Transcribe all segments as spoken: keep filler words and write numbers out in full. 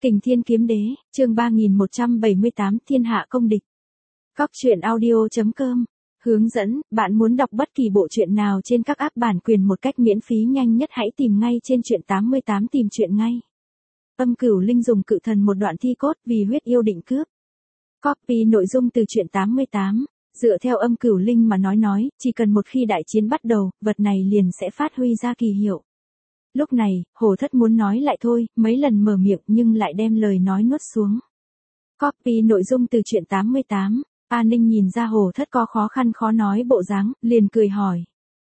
Kình Thiên Kiếm Đế, chương ba nghìn một trăm bảy mươi tám Thiên Hạ Công Địch. Góc truyện audio chấm com. Hướng dẫn, bạn muốn đọc bất kỳ bộ truyện nào trên các app bản quyền một cách miễn phí nhanh nhất hãy tìm ngay trên truyện tám mươi tám tìm truyện ngay. Âm Cửu Linh dùng cự thần một đoạn thi cốt vì huyết yêu định cướp. Copy nội dung từ truyện tám mươi tám. Dựa theo Âm Cửu Linh mà nói nói, chỉ cần một khi đại chiến bắt đầu, vật này liền sẽ phát huy ra kỳ hiệu. Lúc này, Hổ Thất muốn nói lại thôi, mấy lần mở miệng nhưng lại đem lời nói nuốt xuống. Copy nội dung từ truyện tám mươi tám. A Ninh nhìn ra Hổ Thất có khó khăn khó nói bộ dáng, liền cười hỏi.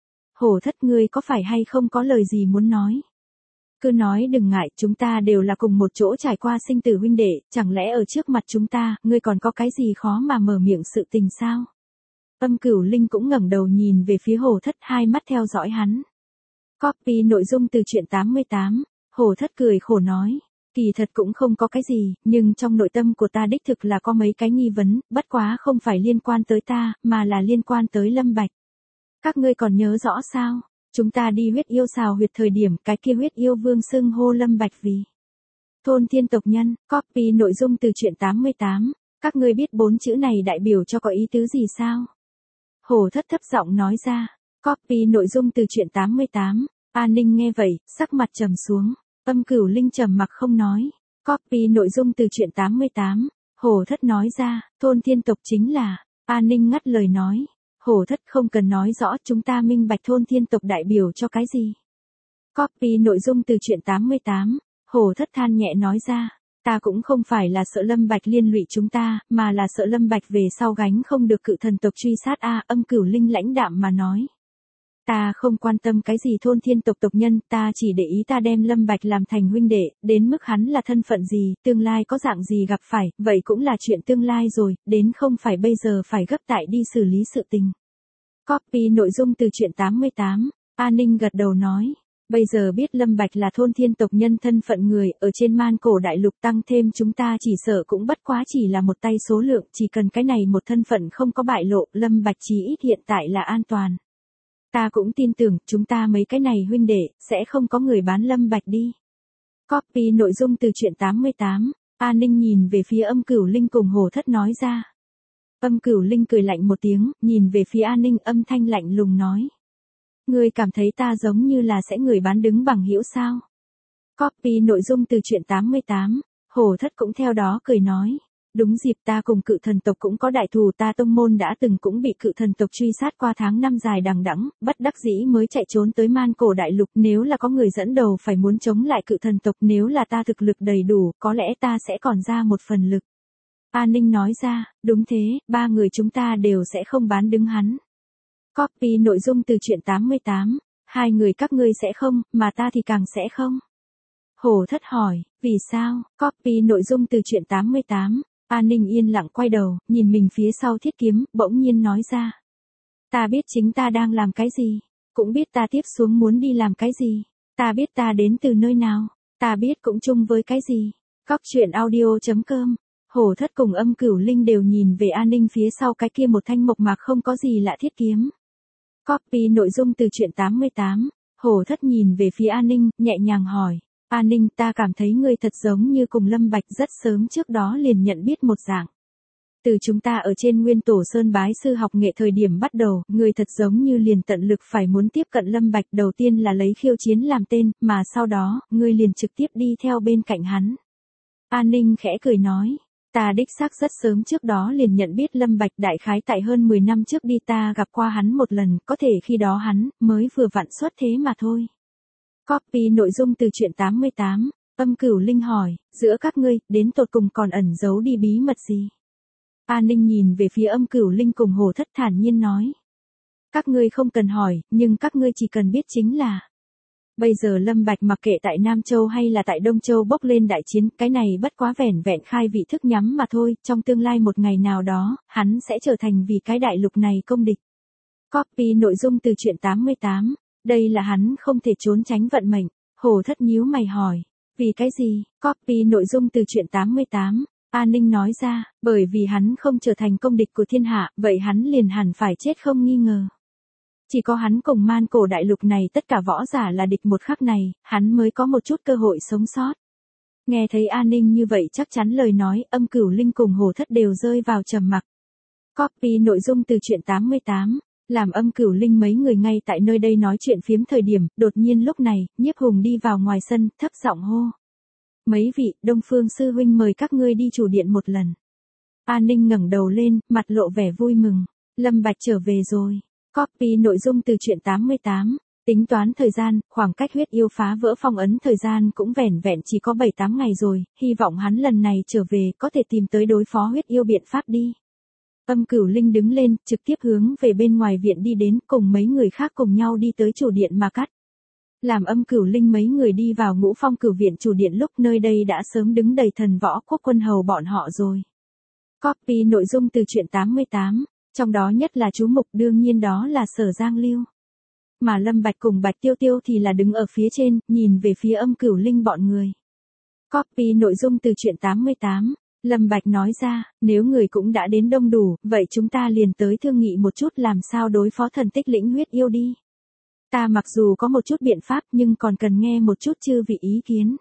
Hổ Thất ngươi có phải hay không có lời gì muốn nói? Cứ nói đừng ngại, chúng ta đều là cùng một chỗ trải qua sinh tử huynh đệ, chẳng lẽ ở trước mặt chúng ta, ngươi còn có cái gì khó mà mở miệng sự tình sao? Âm Cửu Linh cũng ngẩng đầu nhìn về phía Hổ Thất, hai mắt theo dõi hắn. Copy nội dung từ truyện tám mươi tám. Hổ Thất cười khổ nói. Kỳ thật cũng không có cái gì, nhưng trong nội tâm của ta đích thực là có mấy cái nghi vấn, bất quá không phải liên quan tới ta, mà là liên quan tới Lâm Bạch. Các ngươi còn nhớ rõ sao? Chúng ta đi huyết yêu xào huyệt thời điểm cái kia huyết yêu vương xưng hô Lâm Bạch vì thôn thiên tộc nhân. Copy nội dung từ truyện tám mươi tám. Các ngươi biết bốn chữ này đại biểu cho có ý tứ gì sao? Hổ Thất thấp giọng nói ra. Copy nội dung từ truyện tám mươi tám. A Ninh nghe vậy, sắc mặt trầm xuống. Âm Cửu Linh trầm mặc không nói. Copy nội dung từ truyện tám mươi tám. Hổ Thất nói ra, thôn thiên tộc chính là. A Ninh ngắt lời nói. Hổ Thất không cần nói rõ, chúng ta minh bạch thôn thiên tộc đại biểu cho cái gì. Copy nội dung từ truyện tám mươi tám. Hổ Thất than nhẹ nói ra. Ta cũng không phải là sợ Lâm Bạch liên lụy chúng ta, mà là sợ Lâm Bạch về sau gánh không được cự thần tộc truy sát a. Âm Cửu Linh lãnh đạm mà nói. Ta không quan tâm cái gì thôn thiên tộc tộc nhân, ta chỉ để ý ta đem Lâm Bạch làm thành huynh đệ, đến mức hắn là thân phận gì, tương lai có dạng gì gặp phải, vậy cũng là chuyện tương lai rồi, đến không phải bây giờ phải gấp tại đi xử lý sự tình. Copy nội dung từ truyện tám mươi tám. A Ninh gật đầu nói. Bây giờ biết Lâm Bạch là thôn thiên tộc nhân thân phận người, ở trên man cổ đại lục tăng thêm chúng ta chỉ sợ cũng bất quá chỉ là một tay số lượng, chỉ cần cái này một thân phận không có bại lộ, Lâm Bạch chí ít hiện tại là an toàn. Ta cũng tin tưởng, chúng ta mấy cái này huynh đệ, sẽ không có người bán Lâm Bạch đi. Copy nội dung từ truyện tám mươi tám. A Ninh nhìn về phía Âm Cửu Linh cùng Hổ Thất nói ra. Âm Cửu Linh cười lạnh một tiếng, nhìn về phía A Ninh âm thanh lạnh lùng nói. Ngươi cảm thấy ta giống như là sẽ người bán đứng bằng hữu sao? Copy nội dung từ truyện tám mươi tám. Hổ Thất cũng theo đó cười nói. Đúng dịp ta cùng cự thần tộc cũng có đại thù, ta tông môn đã từng cũng bị cự thần tộc truy sát qua tháng năm dài đằng đẵng, bất đắc dĩ mới chạy trốn tới man cổ đại lục, nếu là có người dẫn đầu phải muốn chống lại cự thần tộc, nếu là ta thực lực đầy đủ, có lẽ ta sẽ còn ra một phần lực. A Ninh nói ra, đúng thế, ba người chúng ta đều sẽ không bán đứng hắn. Copy nội dung từ truyện tám mươi tám. Hai người các ngươi sẽ không, mà ta thì càng sẽ không. Hổ Thất hỏi, vì sao? Copy nội dung từ truyện tám mươi tám. A Ninh yên lặng quay đầu, nhìn mình phía sau thiết kiếm, bỗng nhiên nói ra. Ta biết chính ta đang làm cái gì, cũng biết ta tiếp xuống muốn đi làm cái gì, ta biết ta đến từ nơi nào, ta biết cũng chung với cái gì. Góc truyện audio chấm com. Hổ Thất cùng Âm Cửu Linh đều nhìn về A Ninh phía sau cái kia một thanh mộc mạc không có gì lạ thiết kiếm. Copy nội dung từ truyện tám mươi tám. Hổ Thất nhìn về phía A Ninh, nhẹ nhàng hỏi. A Ninh, ta cảm thấy ngươi thật giống như cùng Lâm Bạch rất sớm trước đó liền nhận biết một dạng. Từ chúng ta ở trên Nguyên Tổ Sơn bái sư học nghệ thời điểm bắt đầu, ngươi thật giống như liền tận lực phải muốn tiếp cận Lâm Bạch, đầu tiên là lấy khiêu chiến làm tên, mà sau đó, ngươi liền trực tiếp đi theo bên cạnh hắn. A Ninh khẽ cười nói. Ta đích xác rất sớm trước đó liền nhận biết Lâm Bạch, đại khái tại hơn mười năm trước đi ta gặp qua hắn một lần, có thể khi đó hắn mới vừa vặn xuất thế mà thôi. Copy nội dung từ truyện tám mươi tám. Âm Cửu Linh hỏi, giữa các ngươi, đến tột cùng còn ẩn giấu đi bí mật gì? A Ninh nhìn về phía Âm Cửu Linh cùng Hổ Thất thản nhiên nói. Các ngươi không cần hỏi, nhưng các ngươi chỉ cần biết chính là. Bây giờ Lâm Bạch mặc kệ tại Nam Châu hay là tại Đông Châu bốc lên đại chiến, cái này bất quá vẻn vẹn khai vị thức nhắm mà thôi, trong tương lai một ngày nào đó, hắn sẽ trở thành vì cái đại lục này công địch. Copy nội dung từ truyện tám mươi tám. Đây là hắn không thể trốn tránh vận mệnh. Hổ Thất nhíu mày hỏi. Vì cái gì? Copy nội dung từ truyện tám mươi tám. A Ninh nói ra, bởi vì hắn không trở thành công địch của thiên hạ, vậy hắn liền hẳn phải chết không nghi ngờ. Chỉ có hắn cùng man cổ đại lục này tất cả võ giả là địch một khắc này, hắn mới có một chút cơ hội sống sót. Nghe thấy An Ninh như vậy chắc chắn lời nói, Âm Cửu Linh cùng Hồ Thất đều rơi vào trầm mặc. Copy nội dung từ truyện tám mươi tám. Làm Âm Cửu Linh mấy người ngay tại nơi đây nói chuyện phiếm thời điểm, đột nhiên lúc này, Nhiếp Hùng đi vào ngoài sân, thấp giọng hô. Mấy vị, Đông Phương sư huynh mời các ngươi đi chủ điện một lần. An Ninh ngẩng đầu lên, mặt lộ vẻ vui mừng. Lâm Bạch trở về rồi. Copy nội dung từ truyện tám mươi tám. Tính toán thời gian, khoảng cách huyết yêu phá vỡ phong ấn thời gian cũng vẻn vẹn chỉ có bảy tám ngày rồi, hy vọng hắn lần này trở về có thể tìm tới đối phó huyết yêu biện pháp đi. Âm Cửu Linh đứng lên, trực tiếp hướng về bên ngoài viện đi đến, cùng mấy người khác cùng nhau đi tới chủ điện mà cắt. Làm Âm Cửu Linh mấy người đi vào Ngũ Phong Cửu viện chủ điện lúc nơi đây đã sớm đứng đầy thần võ quốc quân hầu bọn họ rồi. Copy nội dung từ truyện tám mươi tám, trong đó nhất là chú mục đương nhiên đó là Sở Giang Lưu. Mà Lâm Bạch cùng Bạch Tiêu Tiêu thì là đứng ở phía trên, nhìn về phía Âm Cửu Linh bọn người. Copy nội dung từ truyện tám mươi tám, Lâm Bạch nói ra, nếu người cũng đã đến đông đủ, vậy chúng ta liền tới thương nghị một chút làm sao đối phó thần tích lĩnh huyết yêu đi. Ta mặc dù có một chút biện pháp nhưng còn cần nghe một chút chư vị ý kiến.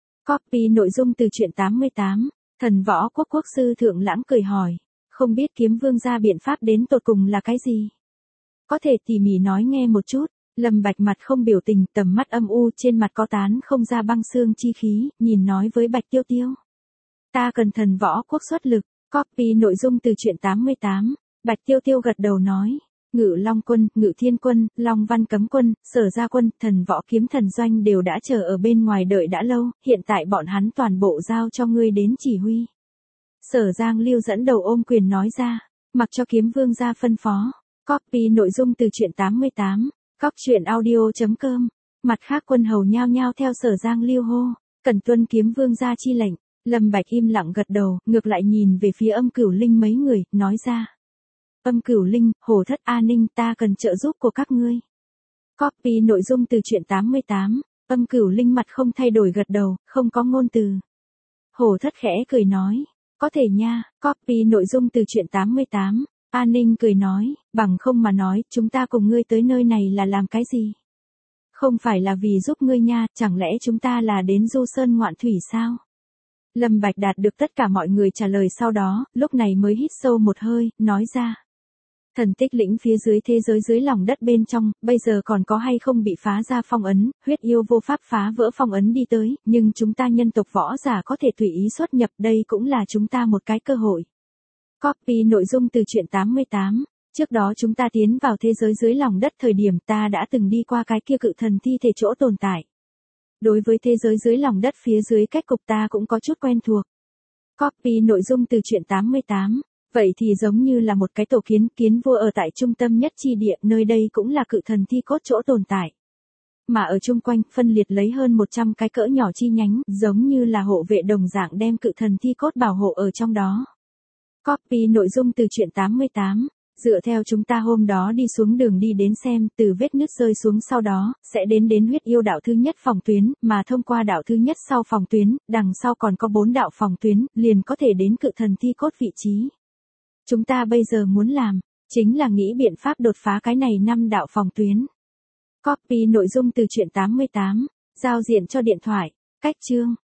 Copy nội dung từ truyện tám mươi tám, thần võ quốc quốc sư Thượng Lãng cười hỏi, không biết Kiếm Vương gia biện pháp đến tột cùng là cái gì? Có thể tỉ mỉ nói nghe một chút. Lâm Bạch mặt không biểu tình, tầm mắt âm u, trên mặt có tán không ra băng xương chi khí, nhìn nói với Bạch Tiêu Tiêu. Ta cần thần võ quốc xuất lực. Copy nội dung từ truyện tám mươi tám, Bạch Tiêu Tiêu gật đầu nói. Ngự Long quân, Ngự Thiên quân, Long Văn Cấm quân, Sở Gia quân, thần võ kiếm thần doanh đều đã chờ ở bên ngoài đợi đã lâu, hiện tại bọn hắn toàn bộ giao cho ngươi đến chỉ huy. Sở Giang Lưu dẫn đầu ôm quyền nói ra, mặc cho Kiếm Vương gia phân phó. Copy nội dung từ truyện tám mươi tám, cóc truyện audio chấm com. Mặt khác quân hầu nhao nhao theo Sở Giang Lưu hô, cần tuân Kiếm Vương gia chi lệnh. Lâm Bạch im lặng gật đầu, ngược lại nhìn về phía Âm Cửu Linh mấy người, nói ra. Âm Cửu Linh, Hồ Thất, An Ninh, ta cần trợ giúp của các ngươi. Copy nội dung từ truyện tám mươi tám, Âm Cửu Linh mặt không thay đổi gật đầu, không có ngôn từ. Hồ Thất khẽ cười nói, có thể nha. Copy nội dung từ truyện tám mươi tám, An Ninh cười nói, bằng không mà nói, chúng ta cùng ngươi tới nơi này là làm cái gì? Không phải là vì giúp ngươi nha, chẳng lẽ chúng ta là đến du sơn ngoạn thủy sao? Lâm Bạch đạt được tất cả mọi người trả lời sau đó, lúc này mới hít sâu một hơi, nói ra. Thần tích lĩnh phía dưới thế giới dưới lòng đất bên trong, bây giờ còn có hay không bị phá ra phong ấn, huyết yêu vô pháp phá vỡ phong ấn đi tới, nhưng chúng ta nhân tộc võ giả có thể tùy ý xuất nhập, đây cũng là chúng ta một cái cơ hội. Copy nội dung từ truyện tám mươi tám, trước đó chúng ta tiến vào thế giới dưới lòng đất thời điểm ta đã từng đi qua cái kia cự thần thi thể chỗ tồn tại. Đối với thế giới dưới lòng đất phía dưới cách cục ta cũng có chút quen thuộc. Copy nội dung từ truyện tám mươi tám, vậy thì giống như là một cái tổ kiến, kiến vua ở tại trung tâm nhất chi địa, nơi đây cũng là cự thần thi cốt chỗ tồn tại. Mà ở chung quanh, phân liệt lấy hơn một trăm cái cỡ nhỏ chi nhánh, giống như là hộ vệ đồng dạng đem cự thần thi cốt bảo hộ ở trong đó. Copy nội dung từ truyện tám mươi tám, dựa theo chúng ta hôm đó đi xuống đường đi đến xem, từ vết nứt rơi xuống sau đó, sẽ đến đến huyết yêu đạo thứ nhất phòng tuyến, mà thông qua đạo thứ nhất sau phòng tuyến, đằng sau còn có bốn đạo phòng tuyến, liền có thể đến cự thần thi cốt vị trí. Chúng ta bây giờ muốn làm, chính là nghĩ biện pháp đột phá cái này năm đạo phòng tuyến. Copy nội dung từ truyện tám mươi tám, giao diện cho điện thoại, cách chương.